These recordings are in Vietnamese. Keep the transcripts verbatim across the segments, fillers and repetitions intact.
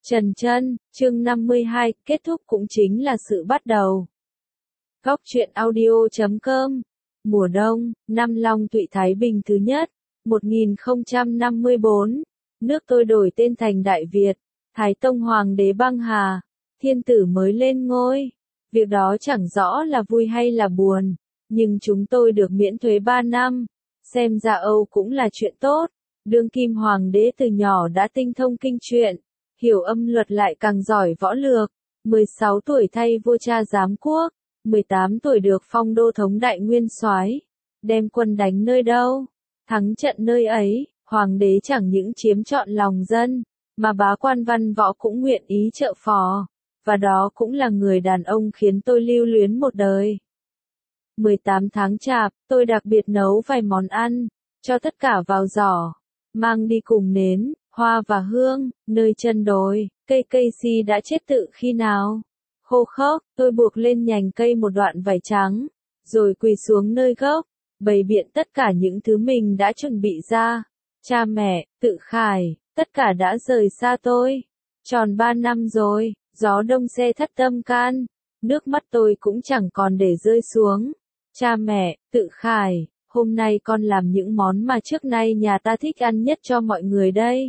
Trần Chân, chương năm mươi hai, kết thúc cũng chính là sự bắt đầu. Góc truyện audio chấm com, mùa đông, năm Long Thụy Thái Bình thứ nhất, một nghìn không trăm năm mươi bốn, nước tôi đổi tên thành Đại Việt, Thái Tông Hoàng đế băng hà, thiên tử mới lên ngôi. Việc đó chẳng rõ là vui hay là buồn, nhưng chúng tôi được miễn thuế ba năm, xem ra Âu cũng là chuyện tốt. Đương kim hoàng đế từ nhỏ đã tinh thông kinh truyện, hiểu âm luật lại càng giỏi võ lược, mười sáu tuổi thay vua cha giám quốc, mười tám tuổi được phong đô thống đại nguyên soái, đem quân đánh nơi đâu, thắng trận nơi ấy, hoàng đế chẳng những chiếm trọn lòng dân, mà bá quan văn võ cũng nguyện ý trợ phò, và đó cũng là người đàn ông khiến tôi lưu luyến một đời. mười tám tháng chạp, tôi đặc biệt nấu vài món ăn, cho tất cả vào giỏ, mang đi cùng nến, hoa và hương, nơi chân đồi, cây cây si đã chết tự khi nào. Khô khốc, tôi buộc lên nhành cây một đoạn vải trắng, rồi quỳ xuống nơi gốc, bày biện tất cả những thứ mình đã chuẩn bị ra. Cha mẹ, tự khải, tất cả đã rời xa tôi. Tròn ba năm rồi, gió đông xe thắt tâm can, nước mắt tôi cũng chẳng còn để rơi xuống. Cha mẹ, tự khải, hôm nay con làm những món mà trước nay nhà ta thích ăn nhất cho mọi người đây.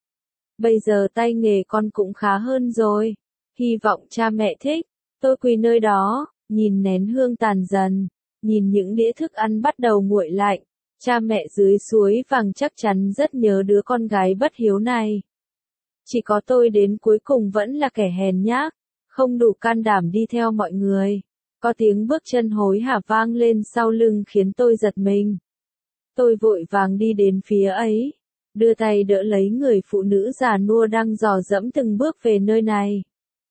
Bây giờ tay nghề con cũng khá hơn rồi, hy vọng cha mẹ thích. Tôi quỳ nơi đó, nhìn nén hương tàn dần, nhìn những đĩa thức ăn bắt đầu nguội lạnh. Cha mẹ dưới suối vàng chắc chắn rất nhớ đứa con gái bất hiếu này. Chỉ có tôi đến cuối cùng vẫn là kẻ hèn nhát, không đủ can đảm đi theo mọi người. Có tiếng bước chân hối hả vang lên sau lưng khiến tôi giật mình. Tôi vội vàng đi đến phía ấy, đưa tay đỡ lấy người phụ nữ già nua đang dò dẫm từng bước về nơi này.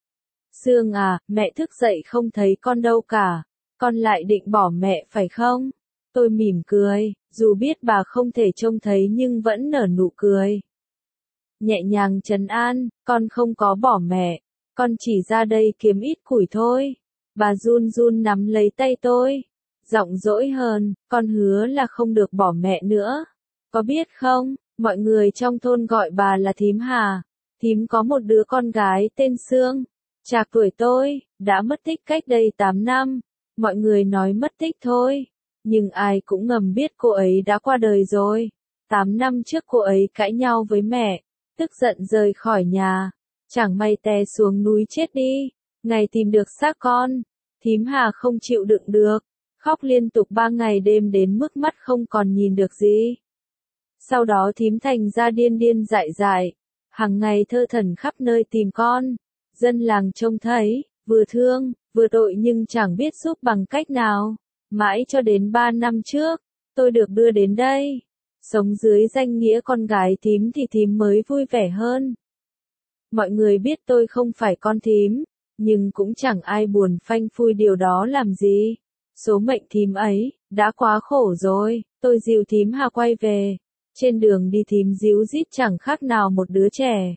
Sương à, mẹ thức dậy không thấy con đâu cả, con lại định bỏ mẹ phải không? Tôi mỉm cười, dù biết bà không thể trông thấy nhưng vẫn nở nụ cười. Nhẹ nhàng trấn an, con không có bỏ mẹ, con chỉ ra đây kiếm ít củi thôi. Bà run run nắm lấy tay tôi, giọng dỗi hờn, con hứa là không được bỏ mẹ nữa. Có biết không, mọi người trong thôn gọi bà là Thím Hà. Thím có một đứa con gái tên Sương, trạc tuổi tôi, đã mất tích cách đây tám năm. Mọi người nói mất tích thôi, nhưng ai cũng ngầm biết cô ấy đã qua đời rồi. tám năm trước cô ấy cãi nhau với mẹ, tức giận rời khỏi nhà, chẳng may té xuống núi chết đi. Ngày tìm được xác con, Thím Hà không chịu đựng được, khóc liên tục ba ngày đêm đến mức mắt không còn nhìn được gì. Sau đó thím thành ra điên điên dại dại, hàng ngày thơ thẩn khắp nơi tìm con. Dân làng trông thấy, vừa thương, vừa tội nhưng chẳng biết giúp bằng cách nào. Mãi cho đến ba năm trước, tôi được đưa đến đây. Sống dưới danh nghĩa con gái thím thì thím mới vui vẻ hơn. Mọi người biết tôi không phải con thím, nhưng cũng chẳng ai buồn phanh phui điều đó làm gì. Số mệnh thím ấy, đã quá khổ rồi. Tôi dìu thím Hà quay về. Trên đường đi thím díu dít chẳng khác nào một đứa trẻ.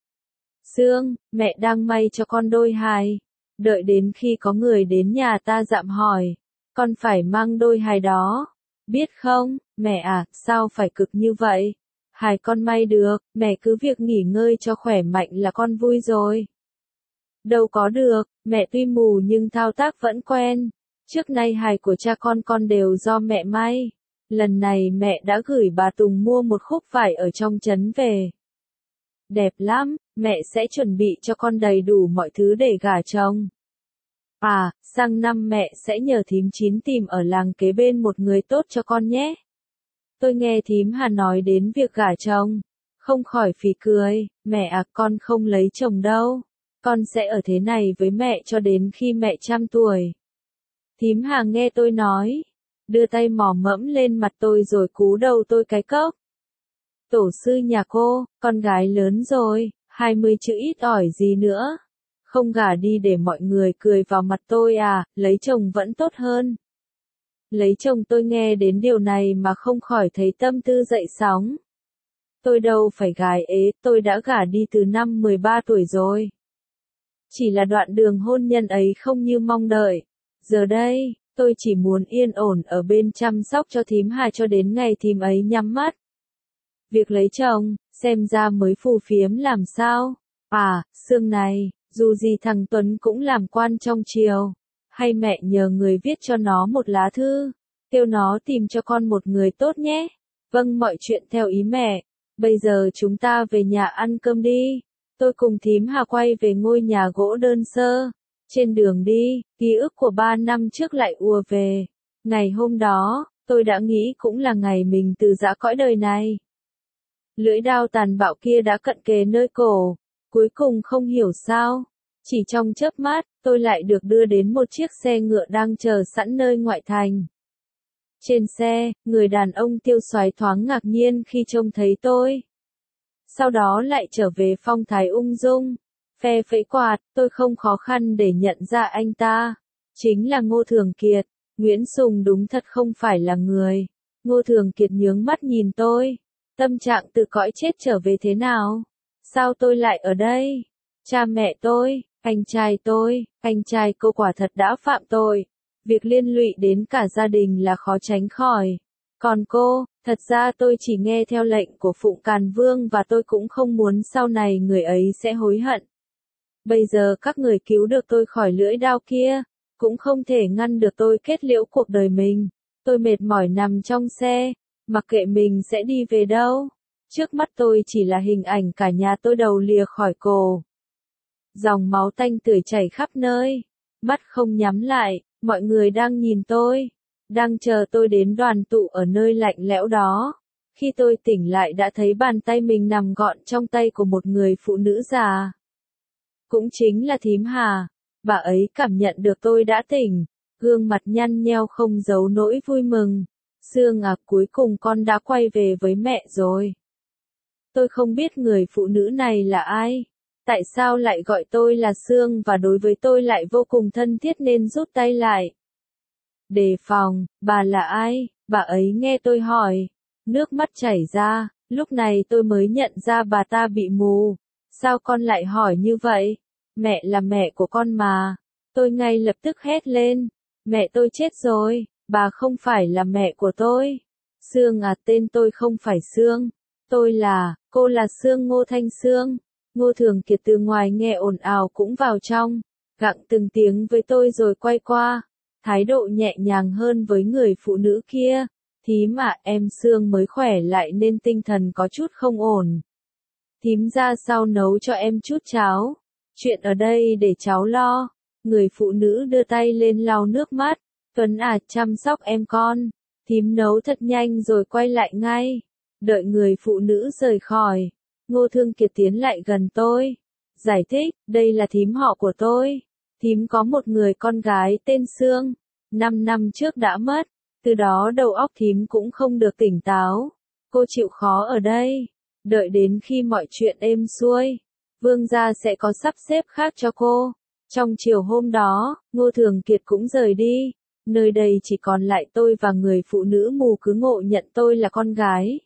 Sương, mẹ đang may cho con đôi hài. Đợi đến khi có người đến nhà ta dạm hỏi, con phải mang đôi hài đó. Biết không, mẹ à, sao phải cực như vậy? Hài con may được, mẹ cứ việc nghỉ ngơi cho khỏe mạnh là con vui rồi. Đâu có được, mẹ tuy mù nhưng thao tác vẫn quen. Trước nay hài của cha con con đều do mẹ may. Lần này mẹ đã gửi bà Tùng mua một khúc vải ở trong trấn về. Đẹp lắm, mẹ sẽ chuẩn bị cho con đầy đủ mọi thứ để gả chồng. À, sang năm mẹ sẽ nhờ thím Chín tìm ở làng kế bên một người tốt cho con nhé. Tôi nghe thím Hà nói đến việc gả chồng, không khỏi phì cười. Mẹ à, con không lấy chồng đâu. Con sẽ ở thế này với mẹ cho đến khi mẹ trăm tuổi. Thím Hà nghe tôi nói, đưa tay mò mẫm lên mặt tôi rồi cú đầu tôi cái cốc. Tổ sư nhà cô, con gái lớn rồi, hai mươi chữ ít ỏi gì nữa. Không gả đi để mọi người cười vào mặt tôi à, lấy chồng vẫn tốt hơn. Lấy chồng tôi nghe đến điều này mà không khỏi thấy tâm tư dậy sóng. Tôi đâu phải gái ế, tôi đã gả đi từ năm mười ba tuổi rồi. Chỉ là đoạn đường hôn nhân ấy không như mong đợi. Giờ đây, tôi chỉ muốn yên ổn ở bên chăm sóc cho thím Hà cho đến ngày thím ấy nhắm mắt. Việc lấy chồng, xem ra mới phù phiếm làm sao. À, Sương này, dù gì thằng Tuấn cũng làm quan trong triều. Hay mẹ nhờ người viết cho nó một lá thư, kêu nó tìm cho con một người tốt nhé. Vâng, mọi chuyện theo ý mẹ. Bây giờ chúng ta về nhà ăn cơm đi. Tôi cùng thím Hà quay về ngôi nhà gỗ đơn sơ. Trên đường đi, ký ức của ba năm trước lại ùa về. Ngày hôm đó, tôi đã nghĩ cũng là ngày mình từ giã cõi đời này. Lưỡi đao tàn bạo kia đã cận kề nơi cổ. Cuối cùng không hiểu sao, chỉ trong chớp mắt, tôi lại được đưa đến một chiếc xe ngựa đang chờ sẵn nơi ngoại thành. Trên xe, người đàn ông tiêu xoái thoáng ngạc nhiên khi trông thấy tôi. Sau đó lại trở về phong thái ung dung, phe phẩy quạt, tôi không khó khăn để nhận ra anh ta. Chính là Ngô Thường Kiệt. Nguyễn Sùng đúng thật không phải là người. Ngô Thường Kiệt nhướng mắt nhìn tôi. Tâm trạng từ cõi chết trở về thế nào? Sao tôi lại ở đây? Cha mẹ tôi, anh trai tôi, anh trai cô quả thật đã phạm tội. Việc liên lụy đến cả gia đình là khó tránh khỏi. Còn cô, thật ra tôi chỉ nghe theo lệnh của Phụng Càn Vương và tôi cũng không muốn sau này người ấy sẽ hối hận. Bây giờ các người cứu được tôi khỏi lưỡi đao kia, cũng không thể ngăn được tôi kết liễu cuộc đời mình. Tôi mệt mỏi nằm trong xe, mặc kệ mình sẽ đi về đâu. Trước mắt tôi chỉ là hình ảnh cả nhà tôi đầu lìa khỏi cổ. Dòng máu tanh tưởi chảy khắp nơi. Mắt không nhắm lại, mọi người đang nhìn tôi. Đang chờ tôi đến đoàn tụ ở nơi lạnh lẽo đó. Khi tôi tỉnh lại đã thấy bàn tay mình nằm gọn trong tay của một người phụ nữ già. Cũng chính là thím Hà. Bà ấy cảm nhận được tôi đã tỉnh. Gương mặt nhăn nheo không giấu nỗi vui mừng. Sương à, cuối cùng con đã quay về với mẹ rồi. Tôi không biết người phụ nữ này là ai. Tại sao lại gọi tôi là Sương và đối với tôi lại vô cùng thân thiết nên rút tay lại. Đề phòng, bà là ai? Bà ấy nghe tôi hỏi. Nước mắt chảy ra, lúc này tôi mới nhận ra bà ta bị mù. Sao con lại hỏi như vậy? Mẹ là mẹ của con mà. Tôi ngay lập tức hét lên. Mẹ tôi chết rồi, bà không phải là mẹ của tôi. Sương à, tên tôi không phải Sương. Tôi là, cô là Sương Ngô Thanh Sương. Ngô Thường Kiệt từ ngoài nghe ồn ào cũng vào trong, gặng từng tiếng với tôi rồi quay qua, thái độ nhẹ nhàng hơn với người phụ nữ kia. Thím à, em Sương mới khỏe lại nên tinh thần có chút không ổn. Thím ra sau nấu cho em chút cháo. Chuyện ở đây để cháu lo. Người phụ nữ đưa tay lên lau nước mắt. Tuấn à, chăm sóc em con. Thím nấu thật nhanh rồi quay lại ngay. Đợi người phụ nữ rời khỏi. Ngô Thương Kiệt tiến lại gần tôi. Giải thích, đây là thím họ của tôi. Thím có một người con gái tên Sương. Năm năm trước đã mất. Từ đó đầu óc thím cũng không được tỉnh táo. Cô chịu khó ở đây. Đợi đến khi mọi chuyện êm xuôi. Vương gia sẽ có sắp xếp khác cho cô. Trong chiều hôm đó, Ngô Thường Kiệt cũng rời đi. Nơi đây chỉ còn lại tôi và người phụ nữ mù cứ ngộ nhận tôi là con gái.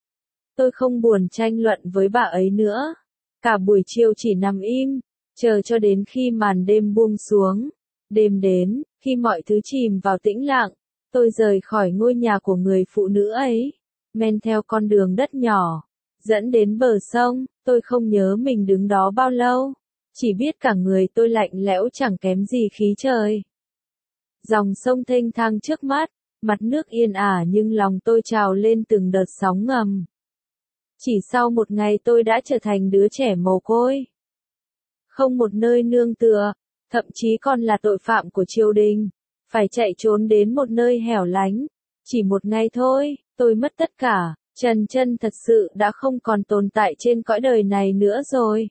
Tôi không buồn tranh luận với bà ấy nữa. Cả buổi chiều chỉ nằm im, chờ cho đến khi màn đêm buông xuống. Đêm đến, khi mọi thứ chìm vào tĩnh lặng, tôi rời khỏi ngôi nhà của người phụ nữ ấy, men theo con đường đất nhỏ, dẫn đến bờ sông. Tôi không nhớ mình đứng đó bao lâu, chỉ biết cả người tôi lạnh lẽo chẳng kém gì khí trời. Dòng sông thênh thang trước mắt, mặt nước yên ả nhưng lòng tôi trào lên từng đợt sóng ngầm. Chỉ sau một ngày tôi đã trở thành đứa trẻ mồ côi. Không một nơi nương tựa, thậm chí còn là tội phạm của triều đình. Phải chạy trốn đến một nơi hẻo lánh. Chỉ một ngày thôi, tôi mất tất cả. Trần Chân thật sự đã không còn tồn tại trên cõi đời này nữa rồi.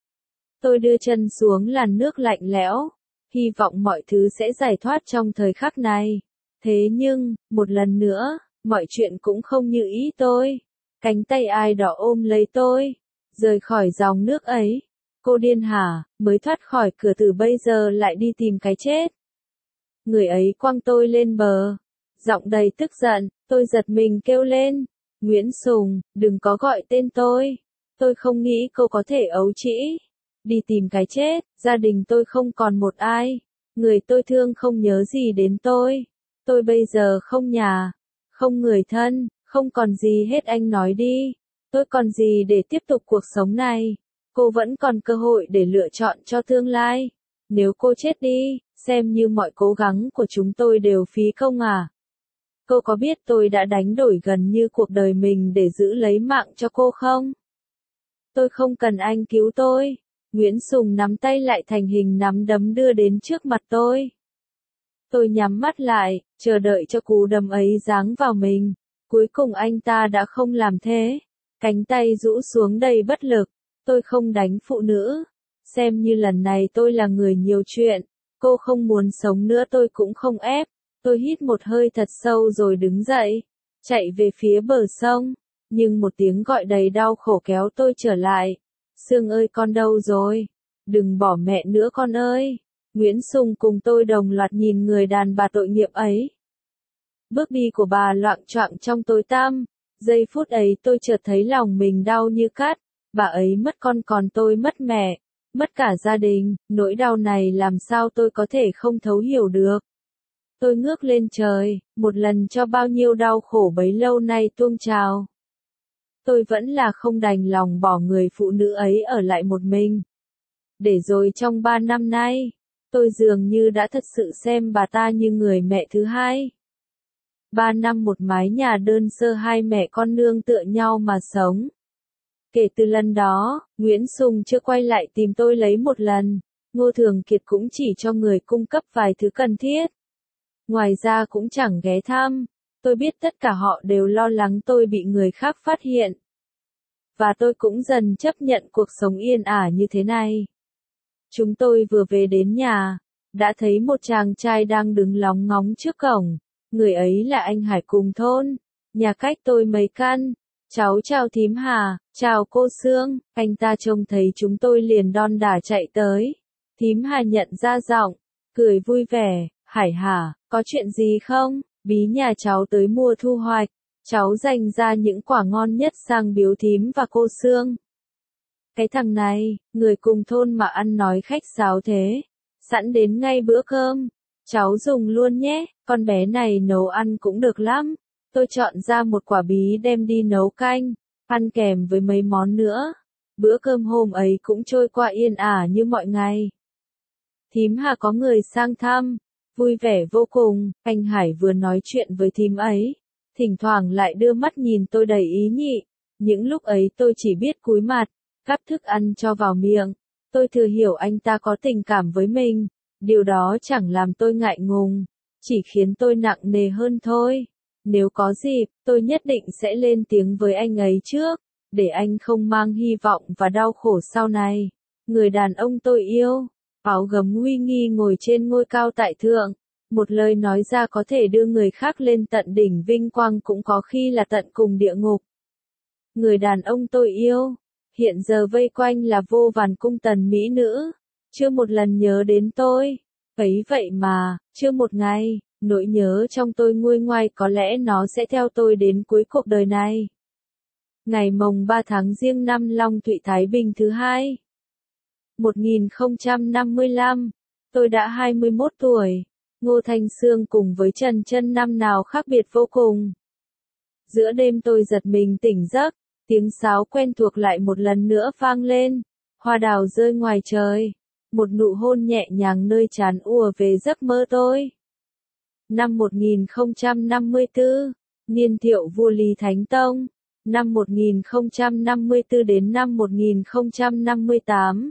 Tôi đưa chân xuống làn nước lạnh lẽo. Hy vọng mọi thứ sẽ giải thoát trong thời khắc này. Thế nhưng, một lần nữa, mọi chuyện cũng không như ý tôi. Cánh tay ai đó ôm lấy tôi, rời khỏi dòng nước ấy. Cô điên hả, mới thoát khỏi cửa từ bây giờ lại đi tìm cái chết. Người ấy quăng tôi lên bờ. Giọng đầy tức giận, tôi giật mình kêu lên. Nguyễn Sùng, đừng có gọi tên tôi. Tôi không nghĩ cô có thể ấu trĩ. Đi tìm cái chết, gia đình tôi không còn một ai. Người tôi thương không nhớ gì đến tôi. Tôi bây giờ không nhà, không người thân. Không còn gì hết, anh nói đi. Tôi còn gì để tiếp tục cuộc sống này? cô vẫn còn cơ hội để lựa chọn cho tương lai. Nếu cô chết đi, xem như mọi cố gắng của chúng tôi đều phí công à? Cô có biết tôi đã đánh đổi gần như cuộc đời mình để giữ lấy mạng cho cô không? Tôi không cần anh cứu tôi. Nguyễn Sùng nắm tay lại thành hình nắm đấm đưa đến trước mặt tôi. Tôi nhắm mắt lại, chờ đợi cho cú đấm ấy giáng vào mình. Cuối cùng anh ta đã không làm thế. Cánh tay rũ xuống đầy bất lực. Tôi không đánh phụ nữ. Xem như lần này tôi là người nhiều chuyện. Cô không muốn sống nữa tôi cũng không ép. Tôi hít một hơi thật sâu rồi đứng dậy. Chạy về phía bờ sông. Nhưng một tiếng gọi đầy đau khổ kéo tôi trở lại. Sương ơi con đâu rồi? Đừng bỏ mẹ nữa con ơi. Nguyễn Sùng cùng tôi đồng loạt nhìn người đàn bà tội nghiệp ấy. Bước đi của bà loạng choạng trong tối tăm. Giây phút ấy tôi chợt thấy lòng mình đau như cắt. Bà ấy mất con còn tôi mất mẹ. Mất cả gia đình. Nỗi đau này làm sao tôi có thể không thấu hiểu được. Tôi ngước lên trời. Một lần cho bao nhiêu đau khổ bấy lâu nay tuôn trào. Tôi vẫn là không đành lòng bỏ người phụ nữ ấy ở lại một mình. Để rồi trong ba năm nay, tôi dường như đã thật sự xem bà ta như người mẹ thứ hai. Ba năm một mái nhà đơn sơ hai mẹ con nương tựa nhau mà sống. Kể từ lần đó, Nguyễn Sùng chưa quay lại tìm tôi lấy một lần. Ngô Thường Kiệt cũng chỉ cho người cung cấp vài thứ cần thiết. Ngoài ra cũng chẳng ghé thăm. Tôi biết tất cả họ đều lo lắng tôi bị người khác phát hiện. Và tôi cũng dần chấp nhận cuộc sống yên ả như thế này. Chúng tôi vừa về đến nhà, đã thấy một chàng trai đang đứng lóng ngóng trước cổng. Người ấy là anh Hải cùng thôn, nhà cách tôi mấy căn. Cháu chào thím Hà, chào cô Sương. Anh ta trông thấy chúng tôi liền đon đả chạy tới. Thím Hà nhận ra giọng, cười vui vẻ. Hải hả, có chuyện gì không? Bí nhà cháu tới mùa thu hoạch. Cháu dành ra những quả ngon nhất sang biếu thím và cô Sương. Cái thằng này, người cùng thôn mà ăn nói khách sáo thế. Sẵn đến ngay bữa cơm. Cháu dùng luôn nhé, con bé này nấu ăn cũng được lắm. Tôi chọn ra một quả bí đem đi nấu canh, ăn kèm với mấy món nữa. Bữa cơm hôm ấy cũng trôi qua yên ả như mọi ngày. Thím Hà có người sang thăm, vui vẻ vô cùng. Anh Hải vừa nói chuyện với thím ấy, thỉnh thoảng lại đưa mắt nhìn tôi đầy ý nhị. Những lúc ấy tôi chỉ biết cúi mặt, gắp thức ăn cho vào miệng. Tôi thừa hiểu anh ta có tình cảm với mình. Điều đó chẳng làm tôi ngại ngùng, chỉ khiến tôi nặng nề hơn thôi. Nếu có dịp, tôi nhất định sẽ lên tiếng với anh ấy trước, để anh không mang hy vọng và đau khổ sau này. Người đàn ông tôi yêu, áo gấm uy nghi ngồi trên ngôi cao tại thượng. Một lời nói ra có thể đưa người khác lên tận đỉnh vinh quang cũng có khi là tận cùng địa ngục. Người đàn ông tôi yêu, hiện giờ vây quanh là vô vàn cung tần mỹ nữ. Chưa một lần nhớ đến tôi. Ấy vậy mà, chưa một ngày, nỗi nhớ trong tôi nguôi ngoai có lẽ nó sẽ theo tôi đến cuối cuộc đời này. Ngày mồng ba tháng Giêng năm Long Thụy Thái Bình thứ hai. một nghìn không trăm năm mươi lăm, tôi đã hai mươi mốt tuổi. Ngô Thanh Sương cùng với Trần Chân năm nào khác biệt vô cùng. Giữa đêm tôi giật mình tỉnh giấc, tiếng sáo quen thuộc lại một lần nữa vang lên. Hoa đào rơi ngoài trời. Một nụ hôn nhẹ nhàng nơi trán ùa về giấc mơ tôi. Năm một nghìn không trăm năm mươi tư, niên thiệu vua Lý Thánh Tông. Năm một nghìn không trăm năm mươi tư đến năm một nghìn không trăm năm mươi tám.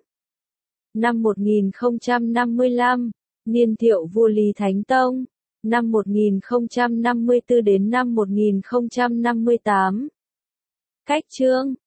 Năm một nghìn không trăm năm mươi lăm, niên thiệu vua Lý Thánh Tông. Năm một nghìn không trăm năm mươi tư đến năm một nghìn không trăm năm mươi tám. Cách chương